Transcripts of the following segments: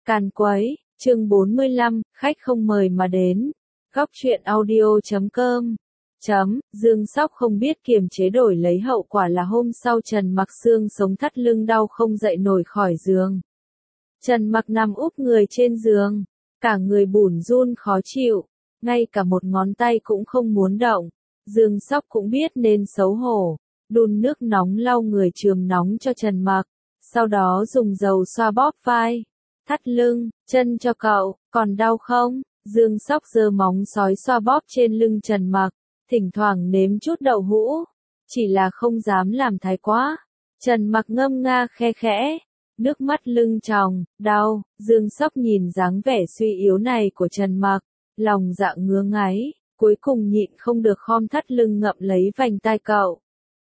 Càn quấy, chương 45, khách không mời mà đến. Góc truyện audio.com. Dương Sóc không biết kiềm chế đổi lấy hậu quả là hôm sau Trần Mặc xương sống thắt lưng đau không dậy nổi khỏi giường. Trần Mặc nằm úp người trên giường, cả người bủn run khó chịu, ngay cả một ngón tay cũng không muốn động. Dương Sóc cũng biết nên xấu hổ, đun nước nóng lau người chườm nóng cho Trần Mặc, sau đó dùng dầu xoa bóp vai, thắt lưng, chân cho cậu, còn đau không? Dương Sóc giơ móng sói xoa bóp trên lưng Trần Mặc, thỉnh thoảng nếm chút đậu hũ, chỉ là không dám làm thái quá. Trần Mặc ngâm nga khe khẽ, nước mắt lưng tròng, đau. Dương Sóc nhìn dáng vẻ suy yếu này của Trần Mặc, lòng dạ ngứa ngáy, cuối cùng nhịn không được khom thắt lưng ngậm lấy vành tai cậu.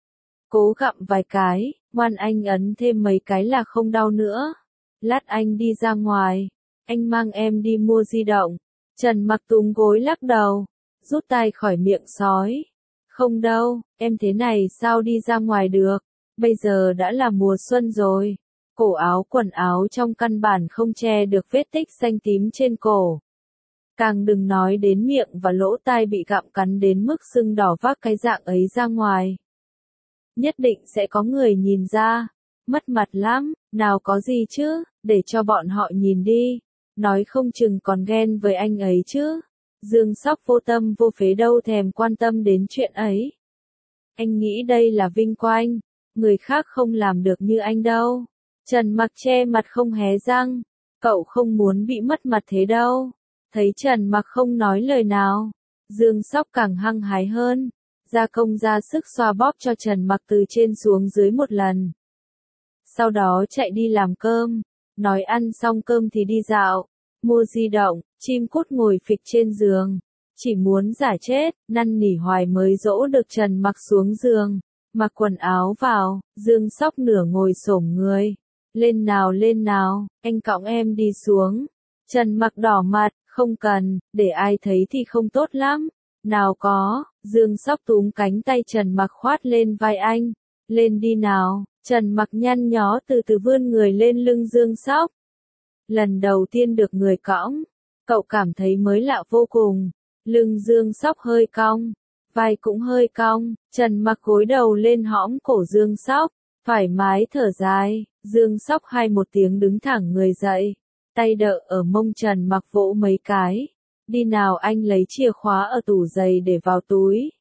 Cố gặm vài cái, ngoan anh ấn thêm mấy cái là không đau nữa. Lát anh đi ra ngoài, anh mang em đi mua di động. Trần Mặc túm gối lắc đầu, rút tay khỏi miệng sói. Không đâu, em thế này sao đi ra ngoài được, bây giờ đã là mùa xuân rồi. Cổ áo quần áo trong căn bản không che được vết tích xanh tím trên cổ. Càng đừng nói đến miệng và lỗ tai bị gặm cắn đến mức sưng đỏ vác cái dạng ấy ra ngoài. Nhất định sẽ có người nhìn ra, mất mặt lắm, nào có gì chứ, để cho bọn họ nhìn đi, nói không chừng còn ghen với anh ấy chứ. Dương Sóc vô tâm vô phế đâu thèm quan tâm đến chuyện ấy. Anh nghĩ đây là vinh quang, người khác không làm được như anh đâu. Trần Mặc che mặt không hé răng, cậu không muốn bị mất mặt thế đâu. Thấy Trần Mặc không nói lời nào, Dương Sóc càng hăng hái hơn, gia công ra sức xoa bóp cho Trần Mặc từ trên xuống dưới một lần. Sau đó chạy đi làm cơm, nói ăn xong cơm thì đi dạo, mua di động. Chim cút ngồi phịch trên giường, chỉ muốn giả chết, năn nỉ hoài mới dỗ được Trần Mặc xuống giường, mặc quần áo vào. Dương Sóc nửa ngồi xổm người, lên nào, anh cõng em đi xuống. Trần Mặc đỏ mặt, không cần, để ai thấy thì không tốt lắm. Nào có, Dương Sóc túm cánh tay Trần Mặc khoát lên vai anh, lên đi nào. Trần Mặc nhăn nhó từ từ vươn người lên lưng Dương Sóc. Lần đầu tiên được người cõng, cậu cảm thấy mới lạ vô cùng. Lưng Dương Sóc hơi cong, vai cũng hơi cong. Trần Mặc gối đầu lên hõm cổ Dương Sóc, thoải mái thở dài. Dương Sóc hai một tiếng đứng thẳng người dậy, tay đỡ ở mông Trần Mặc vỗ mấy cái. Đi nào, anh lấy chìa khóa ở tủ giày để vào túi.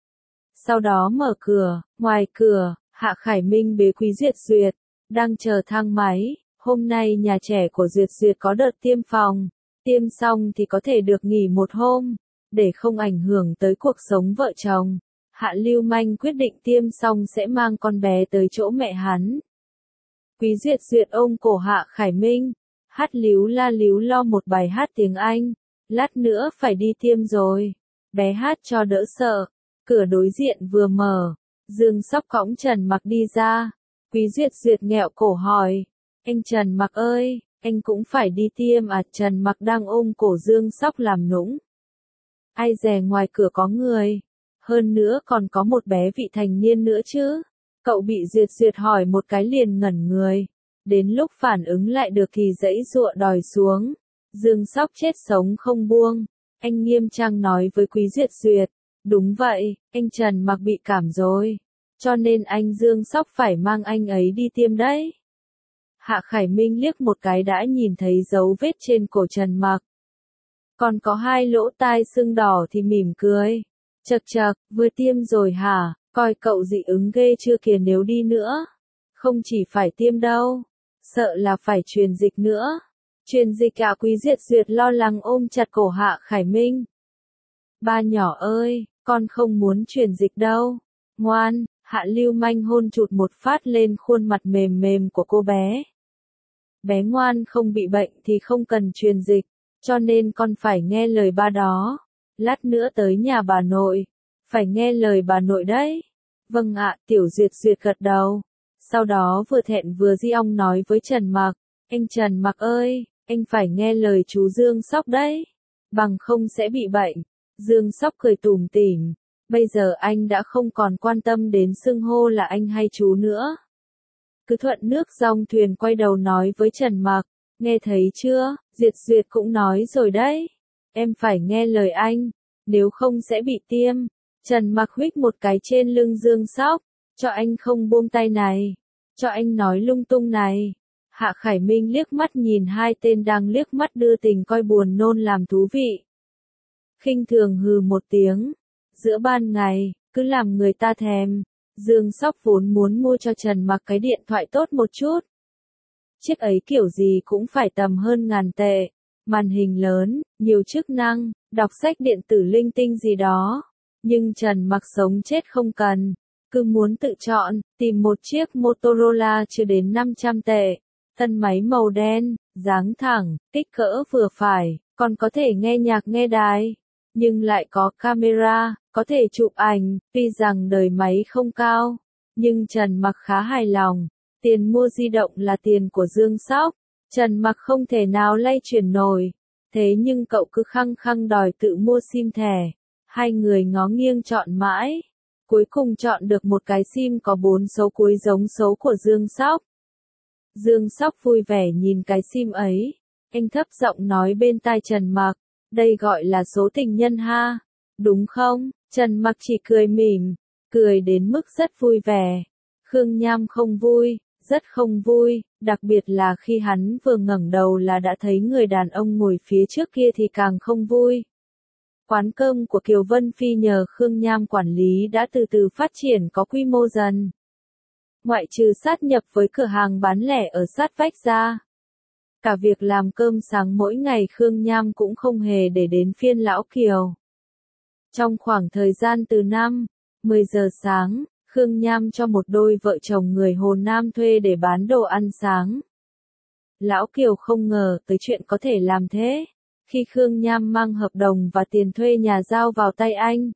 Sau đó mở cửa, ngoài cửa, Hạ Khải Minh bế Quý Duyệt Duyệt, đang chờ thang máy. Hôm nay nhà trẻ của Duyệt Duyệt có đợt tiêm phòng, tiêm xong thì có thể được nghỉ một hôm, để không ảnh hưởng tới cuộc sống vợ chồng. Hạ Lưu Manh quyết định tiêm xong sẽ mang con bé tới chỗ mẹ hắn. Quý Duyệt Duyệt ôm cổ Hạ Khải Minh, hát líu lo một bài hát tiếng Anh. Lát nữa phải đi tiêm rồi, bé hát cho đỡ sợ. Cửa đối diện vừa mở, Dương Sóc cõng Trần Mặc đi ra. Quý Duyệt Duyệt nghẹo cổ hỏi, anh Trần Mặc ơi, anh cũng phải đi tiêm à? Trần Mặc đang ôm cổ Dương Sóc làm nũng. Ai dè ngoài cửa có người, hơn nữa còn có một bé vị thành niên nữa chứ. Cậu bị Duyệt Duyệt hỏi một cái liền ngẩn người, đến lúc phản ứng lại được thì giãy giụa đòi xuống. Dương Sóc chết sống không buông, anh nghiêm trang nói với Quý Duyệt Duyệt, đúng vậy, anh Trần Mặc bị cảm rồi, cho nên anh Dương Sóc phải mang anh ấy đi tiêm đấy. Hạ Khải Minh liếc một cái đã nhìn thấy dấu vết trên cổ Trần Mặc, còn có hai lỗ tai sưng đỏ thì mỉm cười. Chậc chậc, vừa tiêm rồi hả, coi cậu dị ứng ghê chưa kìa, nếu đi nữa. Không chỉ phải tiêm đâu, sợ là phải truyền dịch nữa. Truyền dịch à? Quý Duyệt Duyệt lo lắng ôm chặt cổ Hạ Khải Minh. Ba nhỏ ơi, con không muốn truyền dịch đâu. Ngoan. Hạ Lưu Manh hôn chụt một phát lên khuôn mặt mềm mềm của cô bé. Bé ngoan, không bị bệnh thì không cần truyền dịch, cho nên con phải nghe lời ba đó. Lát nữa tới nhà bà nội, phải nghe lời bà nội đấy. Vâng ạ. Tiểu Duyệt Duyệt gật đầu. Sau đó vừa thẹn vừa di ong nói với Trần Mặc, anh Trần Mặc ơi, anh phải nghe lời chú Dương Sóc đấy, bằng không sẽ bị bệnh. Dương Sóc cười tủm tỉm, bây giờ anh đã không còn quan tâm đến xưng hô là anh hay chú nữa. Cứ thuận nước dòng thuyền quay đầu nói với Trần Mặc, Nghe thấy chưa, Diệt Duyệt cũng nói rồi đấy. Em phải nghe lời anh, nếu không sẽ bị tiêm. Trần Mặc huých một cái trên lưng Dương Sóc, cho anh không buông tay này, cho anh nói lung tung này. Hạ Khải Minh liếc mắt nhìn hai tên đang liếc mắt đưa tình coi buồn nôn làm thú vị. Khinh thường hừ một tiếng, giữa ban ngày, cứ làm người ta thèm. Dương Sóc vốn muốn mua cho Trần Mặc cái điện thoại tốt một chút. Chiếc ấy kiểu gì cũng phải tầm hơn 1000 tệ, màn hình lớn, nhiều chức năng, đọc sách điện tử linh tinh gì đó. Nhưng Trần Mặc sống chết không cần, cứ muốn tự chọn, tìm một chiếc Motorola chưa đến 500 tệ, thân máy màu đen, dáng thẳng, kích cỡ vừa phải, còn có thể nghe nhạc nghe đài, nhưng lại có camera, có thể chụp ảnh, tuy rằng đời máy không cao, nhưng Trần Mặc khá hài lòng. Tiền mua di động là tiền của Dương Sóc, Trần Mặc không thể nào lay chuyển nổi, thế nhưng cậu cứ khăng khăng đòi tự mua sim thẻ. Hai người ngó nghiêng chọn mãi, cuối cùng chọn được một cái sim có 4 số cuối giống số của Dương Sóc. Dương Sóc vui vẻ nhìn cái sim ấy, anh thấp giọng nói bên tai Trần Mặc, đây gọi là số tình nhân ha, đúng không? Trần Mặc chỉ cười mỉm, cười đến mức rất vui vẻ. Khương Nham không vui, rất không vui, đặc biệt là khi hắn vừa ngẩng đầu là đã thấy người đàn ông ngồi phía trước kia thì càng không vui. Quán cơm của Kiều Vân Phi nhờ Khương Nham quản lý đã từ từ phát triển có quy mô dần. Ngoại trừ sát nhập với cửa hàng bán lẻ ở sát vách ra. Cả việc làm cơm sáng mỗi ngày Khương Nham cũng không hề để đến phiên lão Kiều. Trong khoảng thời gian từ 10 giờ sáng, Khương Nham cho một đôi vợ chồng người Hồ Nam thuê để bán đồ ăn sáng. Lão Kiều không ngờ tới chuyện có thể làm thế. Khi Khương Nham mang hợp đồng và tiền thuê nhà giao vào tay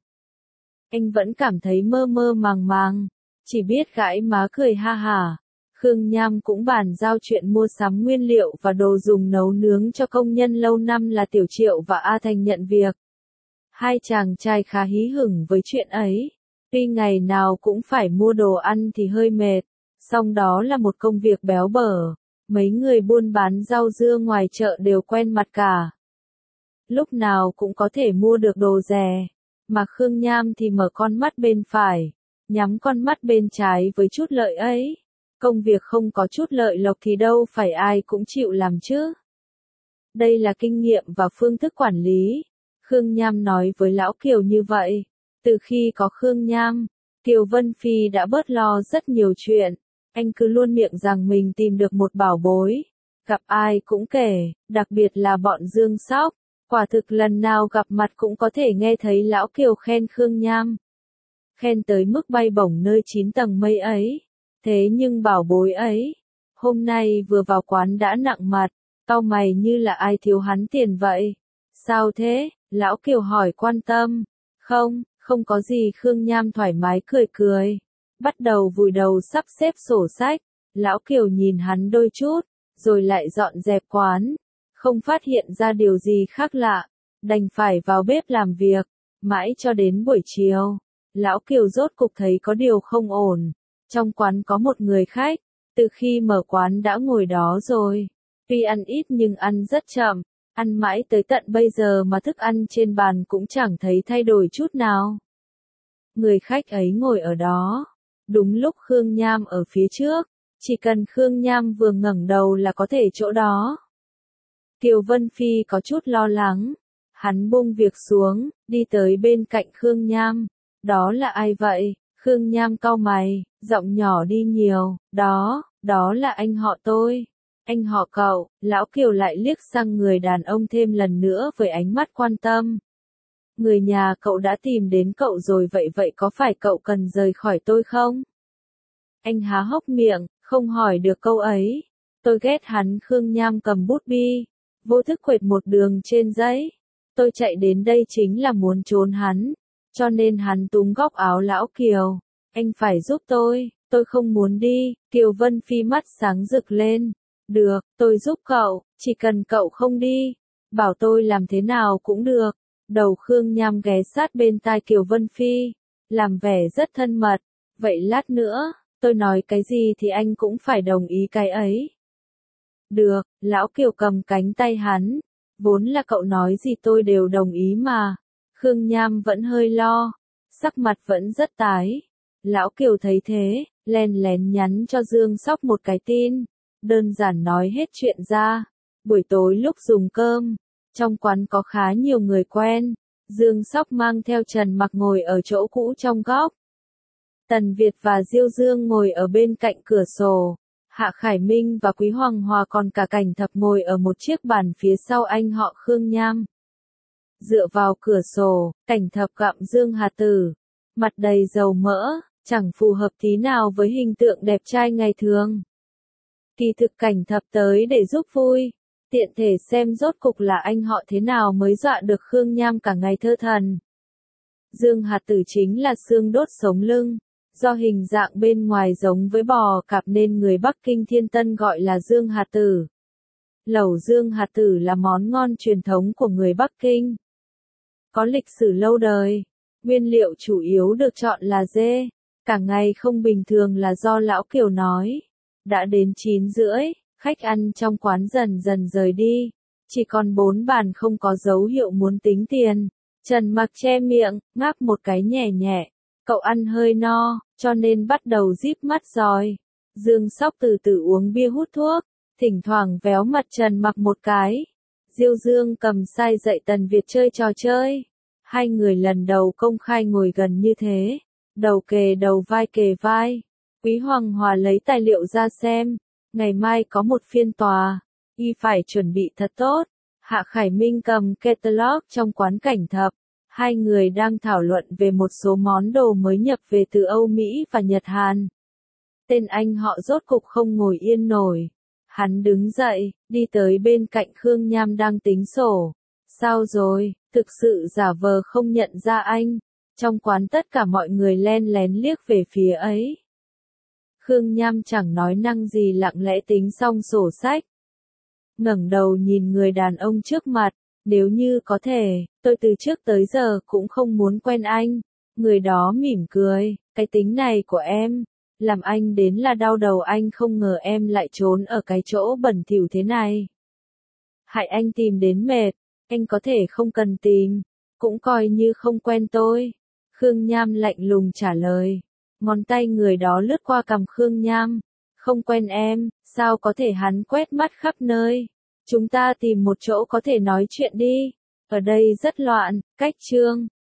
anh vẫn cảm thấy mơ mơ màng màng, chỉ biết gãi má cười ha hả. Khương Nham cũng bàn giao chuyện mua sắm nguyên liệu và đồ dùng nấu nướng cho công nhân lâu năm là Tiểu Triệu và A Thành nhận việc. Hai chàng trai khá hí hửng với chuyện ấy. Tuy ngày nào cũng phải mua đồ ăn thì hơi mệt, song đó là một công việc béo bở. Mấy người buôn bán rau dưa ngoài chợ đều quen mặt cả. Lúc nào cũng có thể mua được đồ rẻ, mà Khương Nham thì mở con mắt bên phải, nhắm con mắt bên trái với chút lợi ấy. Công việc không có chút lợi lộc thì đâu phải ai cũng chịu làm chứ. Đây là kinh nghiệm và phương thức quản lý. Khương Nham nói với Lão Kiều như vậy. Từ khi có Khương Nham, Kiều Vân Phi đã bớt lo rất nhiều chuyện. Anh cứ luôn miệng rằng mình tìm được một bảo bối. Gặp ai cũng kể, đặc biệt là bọn Dương Sóc. Quả thực lần nào gặp mặt cũng có thể nghe thấy Lão Kiều khen Khương Nham. Khen tới mức bay bổng nơi 9 tầng mây ấy. Thế nhưng bảo bối ấy, hôm nay vừa vào quán đã nặng mặt, cau mày như là ai thiếu hắn tiền vậy. Sao thế? Lão Kiều hỏi quan tâm. Không có gì. Khương Nham thoải mái cười cười. Bắt đầu vùi đầu sắp xếp sổ sách. Lão Kiều nhìn hắn đôi chút, rồi lại dọn dẹp quán. Không phát hiện ra điều gì khác lạ, đành phải vào bếp làm việc. Mãi cho đến buổi chiều, Lão Kiều rốt cục thấy có điều không ổn. Trong quán có một người khách, từ khi mở quán đã ngồi đó rồi. Tuy ăn ít nhưng ăn rất chậm, ăn mãi tới tận bây giờ mà thức ăn trên bàn cũng chẳng thấy thay đổi chút nào. Người khách ấy ngồi ở đó, đúng lúc Khương Nham ở phía trước, chỉ cần Khương Nham vừa ngẩng đầu là có thể chỗ đó. Kiều Vân Phi có chút lo lắng, hắn buông việc xuống, đi tới bên cạnh Khương Nham. Đó là ai vậy? Khương Nham cau mày, giọng nhỏ đi nhiều, đó là anh họ tôi. Anh họ cậu. Lão Kiều lại liếc sang người đàn ông thêm lần nữa với ánh mắt quan tâm. Người nhà cậu đã tìm đến cậu rồi vậy có phải cậu cần rời khỏi tôi không? Anh há hốc miệng, không hỏi được câu ấy. Tôi ghét hắn. Khương Nham cầm bút bi, vô thức quệt một đường trên giấy. Tôi chạy đến đây chính là muốn trốn hắn. Cho nên hắn túm góc áo Lão Kiều. Anh phải giúp tôi không muốn đi. Kiều Vân Phi mắt sáng rực lên. Được, tôi giúp cậu, chỉ cần cậu không đi. Bảo tôi làm thế nào cũng được. Đầu Khương Nham ghé sát bên tai Kiều Vân Phi, làm vẻ rất thân mật. Vậy lát nữa, tôi nói cái gì thì anh cũng phải đồng ý cái ấy. Được, Lão Kiều cầm cánh tay hắn. Vốn là cậu nói gì tôi đều đồng ý mà. Khương Nham vẫn hơi lo. Sắc mặt vẫn rất tái. Lão Kiều thấy thế, len lén nhắn cho Dương Sóc một cái tin. Đơn giản nói hết chuyện ra. Buổi tối lúc dùng cơm, trong quán có khá nhiều người quen. Dương Sóc mang theo Trần Mặc ngồi ở chỗ cũ trong góc. Tần Việt và Diêu Dương ngồi ở bên cạnh cửa sổ. Hạ Khải Minh và Quý Hoàng Hòa còn cả Cảnh Thập ngồi ở một chiếc bàn phía sau anh họ Khương Nham. Dựa vào cửa sổ, Cảnh Thập gặm Dương Hà Tử. Mặt đầy dầu mỡ, chẳng phù hợp tí nào với hình tượng đẹp trai ngày thường. Kỳ thực Cảnh Thập tới để giúp vui. Tiện thể xem rốt cục là anh họ thế nào mới dọa được Khương Nham cả ngày thơ thần. Dương Hà Tử chính là xương đốt sống lưng. Do hình dạng bên ngoài giống với bò cạp nên người Bắc Kinh Thiên Tân gọi là Dương Hà Tử. Lẩu Dương Hà Tử là món ngon truyền thống của người Bắc Kinh. Có lịch sử lâu đời. Nguyên liệu chủ yếu được chọn là dê. Cả ngày không bình thường là do Lão Kiều nói. Đã đến 9 rưỡi, khách ăn trong quán dần dần rời đi. Chỉ còn 4 bàn không có dấu hiệu muốn tính tiền. Trần Mặc che miệng, ngáp một cái nhẹ nhẹ. Cậu ăn hơi no, cho nên bắt đầu díp mắt rồi. Dương Sóc từ từ uống bia hút thuốc, thỉnh thoảng véo mặt Trần Mặc một cái. Diêu Dương cầm sai dạy Tần Việt chơi trò chơi. Hai người lần đầu công khai ngồi gần như thế. Đầu kề đầu vai kề vai. Quý Hoàng Hòa lấy tài liệu ra xem. Ngày mai có một phiên tòa. Y phải chuẩn bị thật tốt. Hạ Khải Minh cầm catalog trong quán Cảnh Thập. Hai người đang thảo luận về một số món đồ mới nhập về từ Âu Mỹ và Nhật Hàn. Tên anh họ rốt cục không ngồi yên nổi. Hắn đứng dậy, đi tới bên cạnh Khương Nham đang tính sổ. Sao rồi, thực sự giả vờ không nhận ra anh. Trong quán tất cả mọi người len lén liếc về phía ấy. Khương Nham chẳng nói năng gì lặng lẽ tính xong sổ sách. Ngẩng đầu nhìn người đàn ông trước mặt. Nếu như có thể, tôi từ trước tới giờ cũng không muốn quen anh. Người đó mỉm cười, cái tính này của em, làm anh đến là đau đầu, anh không ngờ em lại trốn ở cái chỗ bẩn thỉu thế này. Hại anh tìm đến mệt, anh có thể không cần tìm, cũng coi như không quen tôi. Khương Nham lạnh lùng trả lời, ngón tay người đó lướt qua cằm Khương Nham. Không quen em, sao có thể? Hắn quét mắt khắp nơi. Chúng ta tìm một chỗ có thể nói chuyện đi. Ở đây rất loạn, cách chương.